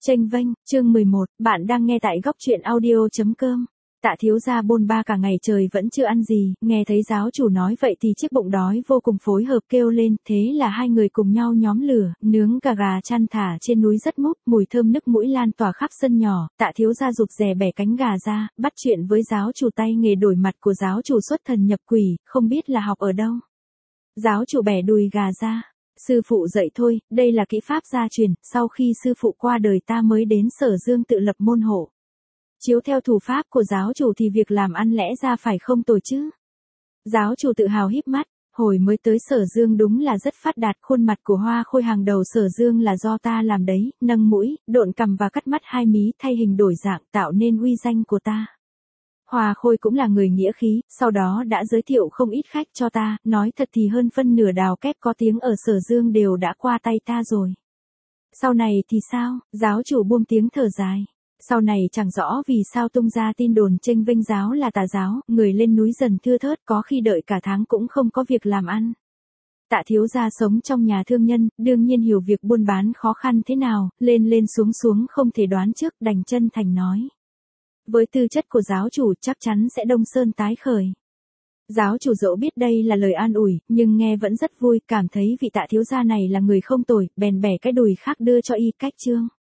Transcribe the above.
Chênh vênh, chương 11, bạn đang nghe tại góc truyện audio.com. Tạ thiếu gia bôn ba cả ngày trời vẫn chưa ăn gì, nghe thấy giáo chủ nói vậy thì chiếc bụng đói vô cùng phối hợp kêu lên, thế là hai người cùng nhau nhóm lửa, nướng cả gà chăn thả trên núi rất múc, mùi thơm nức mũi lan tỏa khắp sân nhỏ. Tạ thiếu gia rụt rè bẻ cánh gà ra, bắt chuyện với giáo chủ tay nghề đổi mặt của giáo chủ xuất thần nhập quỷ, không biết là học ở đâu. Giáo chủ bẻ đùi gà ra. Sư phụ dạy thôi, đây là kỹ pháp gia truyền, sau khi sư phụ qua đời ta mới đến Sở Dương tự lập môn hộ. Chiếu theo thủ pháp của giáo chủ thì việc làm ăn lẽ ra phải không tồi chứ. Giáo chủ tự hào híp mắt, hồi mới tới Sở Dương đúng là rất phát đạt, khuôn mặt của Hoa Khôi hàng đầu Sở Dương là do ta làm đấy, nâng mũi, độn cằm và cắt mắt hai mí thay hình đổi dạng tạo nên uy danh của ta. Hoa Khôi cũng là người nghĩa khí, sau đó đã giới thiệu không ít khách cho ta, nói thật thì hơn phân nửa đào kép có tiếng ở Sở Dương đều đã qua tay ta rồi. Sau này thì sao? Giáo chủ buông tiếng thở dài. Sau này chẳng rõ vì sao tung ra tin đồn chênh vênh giáo là tà giáo, người lên núi dần thưa thớt, có khi đợi cả tháng cũng không có việc làm ăn. Tạ thiếu gia sống trong nhà thương nhân, đương nhiên hiểu việc buôn bán khó khăn thế nào, lên lên xuống xuống không thể đoán trước, đành chân thành nói. Với tư chất của giáo chủ chắc chắn sẽ đông sơn tái khởi. Giáo chủ dẫu biết đây là lời an ủi, nhưng nghe vẫn rất vui, cảm thấy vị Tạ thiếu gia này là người không tồi, bèn bẻ cái đùi khác đưa cho y cách trương.